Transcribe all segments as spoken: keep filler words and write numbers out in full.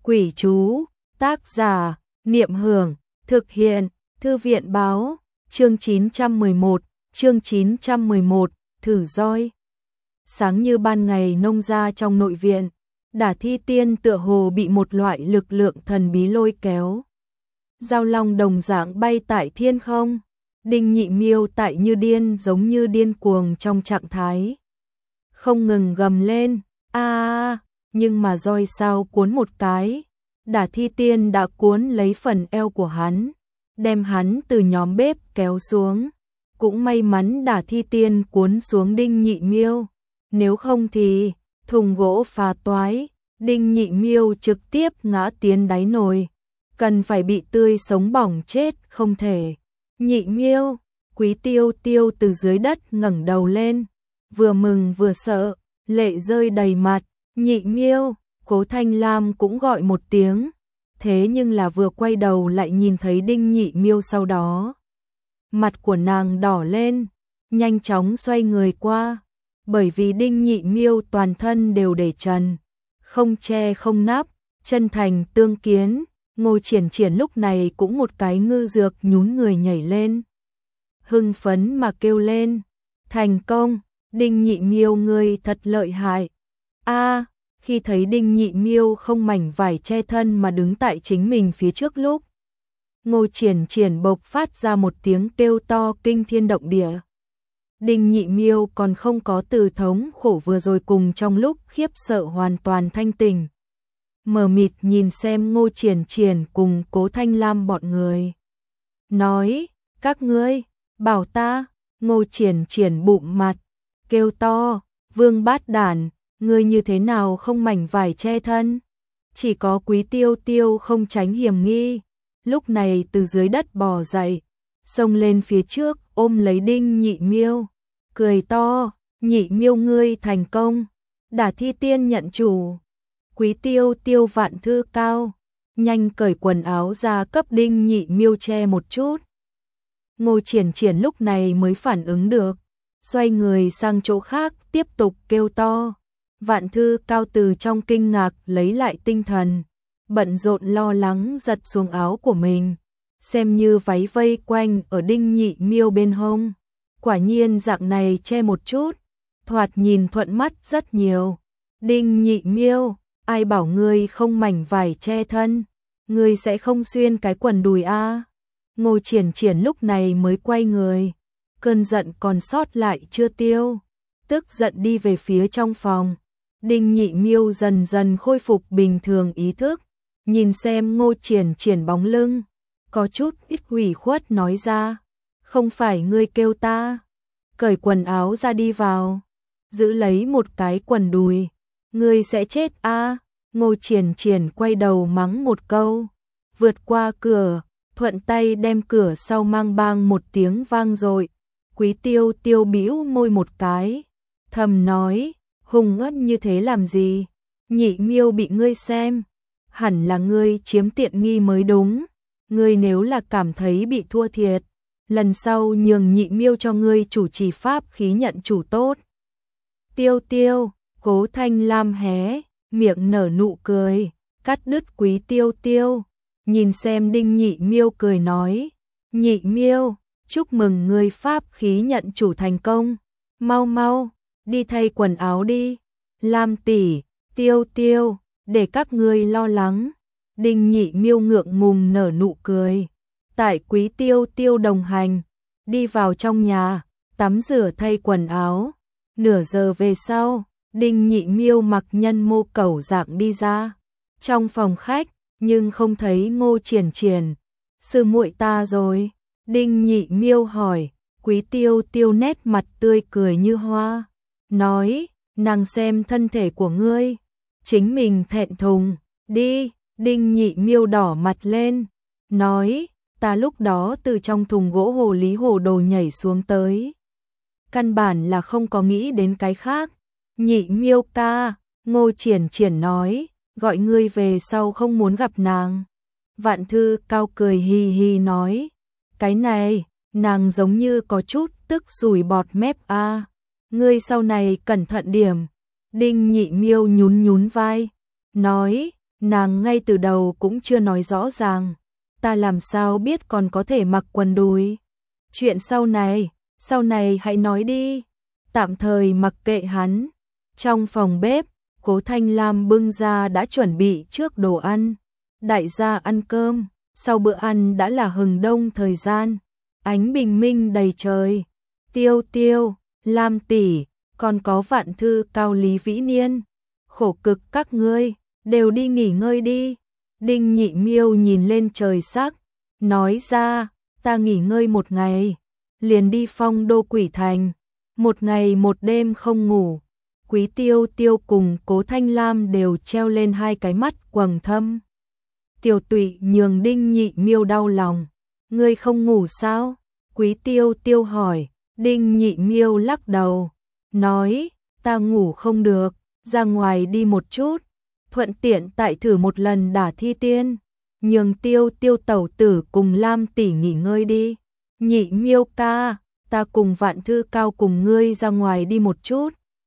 Quỷ chú, tác giả, Niệm Hưởng, thực hiện, Thư viện báo, chương chín trăm mười một, chương chín trăm mười một, thử roi. Sáng như ban ngày nông ra trong nội viện, Đả Thi Tiên tựa hồ bị một loại lực lượng thần bí lôi kéo. Giao long đồng dạng bay tại thiên không, Đinh Nhị Miêu tại như điên giống như điên cuồng trong trạng thái. Không ngừng gầm lên, a nhưng mà roi sao cuốn một cái, Đả Thi Tiên đã cuốn lấy phần eo của hắn, đem hắn từ nhóm bếp kéo xuống. Cũng may mắn Đả Thi Tiên cuốn xuống Đinh Nhị Miêu, nếu không thì thùng gỗ phá toái, Đinh Nhị Miêu trực tiếp ngã tiến đáy nồi, cần phải bị tươi sống bỏng chết không thể. Nhị Miêu, Quý Tiêu Tiêu từ dưới đất ngẩng đầu lên, vừa mừng vừa sợ, lệ rơi đầy mặt. Nhị Miêu, Cố Thanh Lam cũng gọi một tiếng, thế nhưng là vừa quay đầu lại nhìn thấy Đinh Nhị Miêu, sau đó mặt của nàng đỏ lên, nhanh chóng xoay người qua, bởi vì Đinh Nhị Miêu toàn thân đều để trần, không che không nắp, chân thành tương kiến. Ngô Triển Triển lúc này cũng một cái ngư dược nhún người nhảy lên, hưng phấn mà kêu lên, thành công, Đinh Nhị Miêu ngươi thật lợi hại. A, khi thấy Đinh Nhị Miêu không mảnh vải che thân mà đứng tại chính mình phía trước lúc, Ngô Triển Triển bộc phát ra một tiếng kêu to kinh thiên động địa. Đinh Nhị Miêu còn không có từ thống khổ vừa rồi cùng trong lúc khiếp sợ hoàn toàn thanh tỉnh, mờ mịt nhìn xem Ngô Triển Triển cùng Cố Thanh Lam bọn người, nói, các ngươi, bảo ta. Ngô Triển Triển bụng mặt, kêu to, Vương Bát Đản, ngươi như thế nào không mảnh vải che thân? Chỉ có Quý Tiêu Tiêu không tránh hiểm nghi, lúc này từ dưới đất bò dậy, xông lên phía trước ôm lấy Đinh Nhị Miêu, cười to, Nhị Miêu ngươi thành công, Đả Thi Tiên nhận chủ. Quý Tiêu Tiêu vạn thư cao, nhanh cởi quần áo ra cấp Đinh Nhị Miêu che một chút. Ngô Triển Triển lúc này mới phản ứng được, xoay người sang chỗ khác tiếp tục kêu to. Vạn thư cao từ trong kinh ngạc lấy lại tinh thần, bận rộn lo lắng giật xuống áo của mình, xem như váy vây quanh ở Đinh Nhị Miêu bên hông. Quả nhiên dạng này che một chút, thoạt nhìn thuận mắt rất nhiều. Đinh Nhị Miêu, ai bảo ngươi không mảnh vải che thân, ngươi sẽ không xuyên cái quần đùi a? À? Ngô Triển Triển lúc này mới quay người, cơn giận còn sót lại chưa tiêu, tức giận đi về phía trong phòng. Đinh Nhị Miêu dần dần khôi phục bình thường ý thức, nhìn xem Ngô Triển Triển bóng lưng, có chút ít ủy khuất nói ra, không phải ngươi kêu ta, cởi quần áo ra đi vào, giữ lấy một cái quần đùi, ngươi sẽ chết a. À? Ngô Triển Triển quay đầu mắng một câu, vượt qua cửa, thuận tay đem cửa sau mang bang một tiếng vang dội. Quý Tiêu Tiêu bĩu môi một cái, thầm nói, hùng ất như thế làm gì? Nhị Miêu bị ngươi xem, hẳn là ngươi chiếm tiện nghi mới đúng. Ngươi nếu là cảm thấy bị thua thiệt, lần sau nhường Nhị Miêu cho ngươi chủ trì pháp khí nhận chủ tốt. Tiêu Tiêu, Cố Thanh Lam hé miệng nở nụ cười, cắt đứt Quý Tiêu Tiêu, nhìn xem Đinh Nhị Miêu cười nói, Nhị Miêu, chúc mừng ngươi pháp khí nhận chủ thành công, mau mau đi thay quần áo đi. Lam tỷ, Tiêu Tiêu, để các ngươi lo lắng. Đinh Nhị Miêu ngượng ngùng nở nụ cười, tại Quý Tiêu Tiêu đồng hành, đi vào trong nhà, tắm rửa thay quần áo. Nửa giờ về sau, Đinh Nhị Miêu mặc nhân mô cẩu dạng đi ra trong phòng khách, nhưng không thấy Ngô Triển Triển. Sư muội ta rồi? Đinh Nhị Miêu hỏi. Quý Tiêu Tiêu nét mặt tươi cười như hoa, nói, nàng xem thân thể của ngươi, chính mình thẹn thùng, đi. Đinh Nhị Miêu đỏ mặt lên, nói, ta lúc đó từ trong thùng gỗ hồ lý hồ đồ nhảy xuống tới, căn bản là không có nghĩ đến cái khác. Nhị Miêu ca, Ngô Triển Triển nói, gọi ngươi về sau không muốn gặp nàng. Vạn thư cao cười hì hì nói, cái này, nàng giống như có chút tức sùi bọt mép a. À. Ngươi sau này cẩn thận điểm. Đinh Nhị Miêu nhún nhún vai, nói, nàng ngay từ đầu cũng chưa nói rõ ràng, ta làm sao biết còn có thể mặc quần đùi. Chuyện sau này, sau này hãy nói đi, tạm thời mặc kệ hắn. Trong phòng bếp, Cố Thanh Lam bưng ra đã chuẩn bị trước đồ ăn, đại gia ăn cơm, sau bữa ăn đã là hừng đông thời gian, ánh bình minh đầy trời. Tiêu Tiêu, Lam tỷ, còn có Vạn Thư Cao, Lý Vĩ Niên, khổ cực các ngươi, đều đi nghỉ ngơi đi. Đinh Nhị Miêu nhìn lên trời sắc, nói ra, ta nghỉ ngơi một ngày, liền đi Phong Đô Quỷ Thành, một ngày một đêm không ngủ. Quý Tiêu Tiêu cùng Cố Thanh Lam đều treo lên hai cái mắt quầng thâm. Tiểu Tụy nhường Đinh Nhị Miêu đau lòng, ngươi không ngủ sao? Quý Tiêu Tiêu hỏi. Đinh Nhị Miêu lắc đầu, nói, ta ngủ không được, ra ngoài đi một chút, thuận tiện tại thử một lần đả thi tiên, nhường Tiêu Tiêu tẩu tử cùng Lam tỷ nghỉ ngơi đi. Nhị Miêu ca, ta cùng Vạn Thư Cao cùng ngươi ra ngoài đi một chút,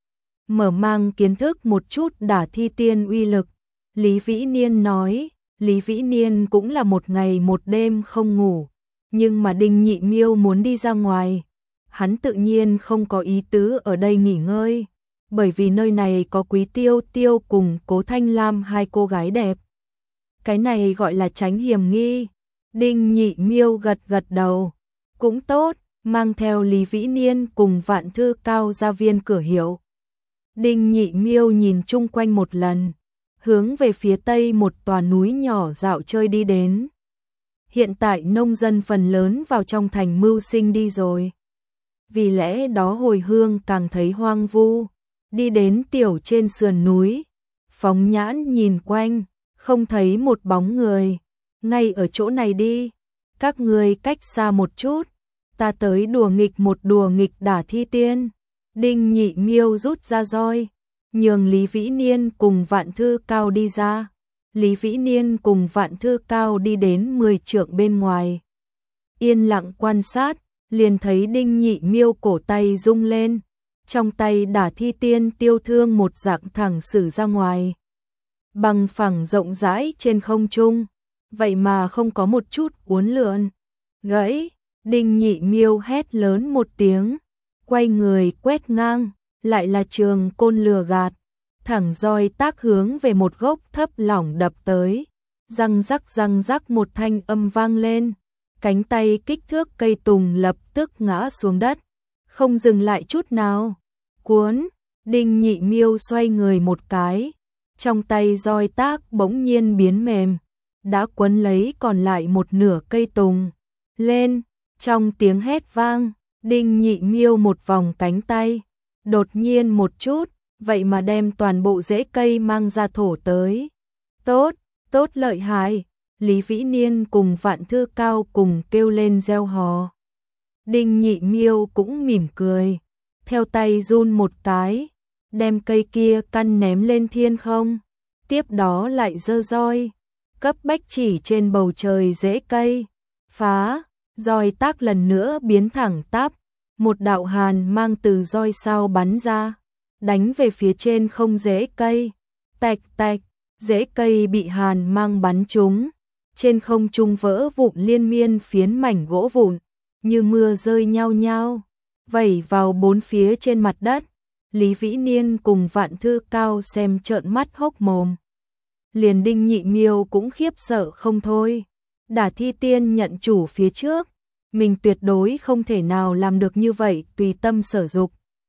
mở mang kiến thức một chút đả thi tiên uy lực. Lý Vĩ Niên nói. Lý Vĩ Niên cũng là một ngày một đêm không ngủ, nhưng mà Đinh Nhị Miêu muốn đi ra ngoài, hắn tự nhiên không có ý tứ ở đây nghỉ ngơi, bởi vì nơi này có Quý Tiêu Tiêu cùng Cố Thanh Lam hai cô gái đẹp. Cái này gọi là tránh hiểm nghi. Đinh Nhị Miêu gật gật đầu, cũng tốt, mang theo Lý Vĩ Niên cùng Vạn Thư Cao ra viên cửa hiệu. Đinh Nhị Miêu nhìn chung quanh một lần, hướng về phía tây một tòa núi nhỏ dạo chơi đi đến. Hiện tại nông dân phần lớn vào trong thành mưu sinh đi rồi, vì lẽ đó hồi hương càng thấy hoang vu. Đi đến tiểu trên sườn núi, phóng nhãn nhìn quanh, không thấy một bóng người. Ngay ở chỗ này đi, các ngươi cách xa một chút, ta tới đùa nghịch một đùa nghịch đả thi tiên. Đinh Nhị Miêu rút ra roi, nhường Lý Vĩ Niên cùng Vạn Thư Cao đi ra. Lý Vĩ Niên cùng Vạn Thư Cao đi đến mười trượng bên ngoài, yên lặng quan sát, liền thấy Đinh Nhị Miêu cổ tay rung lên, trong tay đả thi tiên tiêu thương một dạng thẳng sử ra ngoài, bằng phẳng rộng rãi trên không trung, vậy mà không có một chút uốn lượn, gãy. Đinh Nhị Miêu hét lớn một tiếng, quay người quét ngang, lại là trường côn lừa gạt, thẳng roi tác hướng về một gốc thấp lỏng đập tới, răng rắc răng rắc một thanh âm vang lên, cánh tay kích thước cây tùng lập tức ngã xuống đất, không dừng lại chút nào. Cuốn, Đinh Nhị Miêu xoay người một cái, trong tay roi tác bỗng nhiên biến mềm, đã quấn lấy còn lại một nửa cây tùng. Lên, trong tiếng hét vang, Đinh Nhị Miêu một vòng cánh tay, đột nhiên một chút, vậy mà đem toàn bộ rễ cây mang ra thổ tới. Tốt, tốt lợi hại, Lý Vĩ Niên cùng Vạn Thư Cao cùng kêu lên reo hò. Đinh Nhị Miêu cũng mỉm cười, theo tay run một cái, đem cây kia căn ném lên thiên không, tiếp đó lại giơ roi, cấp bách chỉ trên bầu trời rễ cây, phá, roi tác lần nữa biến thẳng tắp, một đạo hàn mang từ roi sau bắn ra, đánh về phía trên không rễ cây, tạch tạch, rễ cây bị hàn mang bắn trúng, trên không trung vỡ vụn liên miên phiến mảnh gỗ vụn, như mưa rơi nhao nhao, vẩy vào bốn phía trên mặt đất. Lý Vĩ Niên cùng Vạn Thư Cao xem trợn mắt hốc mồm. Liền Đinh Nhị Miêu cũng khiếp sợ không thôi. Đả thi tiên nhận chủ phía trước, mình tuyệt đối không thể nào làm được như vậy tùy tâm sở dục.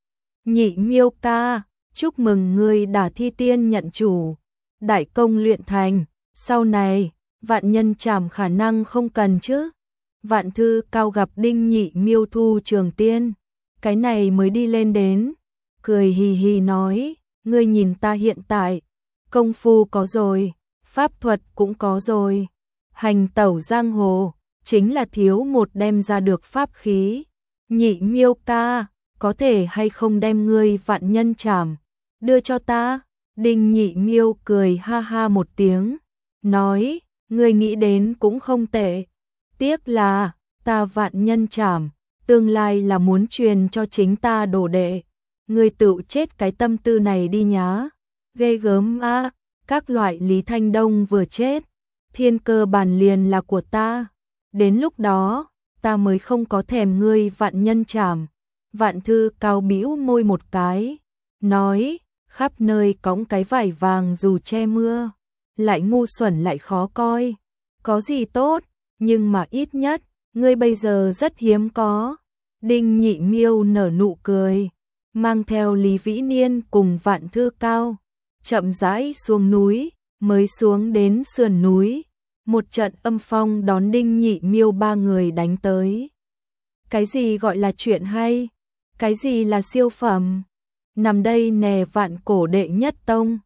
Nhị Miêu ca, chúc mừng ngươi đả thi tiên nhận chủ, đại công luyện thành, sau này, vạn nhân trảm khả năng không cần chứ. Vạn Thư Cao gặp Đinh Nhị Miêu thu trường tiên, cái này mới đi lên đến, cười hì hì nói, ngươi nhìn ta hiện tại, công phu có rồi, pháp thuật cũng có rồi, hành tẩu giang hồ, chính là thiếu một đem ra được pháp khí. Nhị Miêu ca, có thể hay không đem ngươi vạn nhân trảm đưa cho ta? Đinh Nhị Miêu cười ha ha một tiếng, nói, ngươi nghĩ đến cũng không tệ, tiếc là ta vạn nhân trảm tương lai là muốn truyền cho chính ta đồ đệ, ngươi tự chết cái tâm tư này đi nhá. Ghê gớm a. các loại Lý Thanh Đông vừa chết, thiên cơ bản liền là của ta. Đến lúc đó, ta mới không có thèm ngươi vạn nhân trảm. Vạn Thư Cao bĩu môi một cái, nói, khắp nơi cõng cái vải vàng dù che mưa, lại ngu xuẩn lại khó coi. Có gì tốt, nhưng mà ít nhất, ngươi bây giờ rất hiếm có. Đinh Nhị Miêu nở nụ cười, mang theo Lý Vĩ Niên cùng Vạn Thư Cao, chậm rãi xuống núi, mới xuống đến sườn núi. Một trận âm phong đón Đinh Nhị Miêu ba người đánh tới. Cái gì gọi là chuyện hay? Cái gì là siêu phẩm? Nằm đây nè, vạn cổ đệ nhất tông,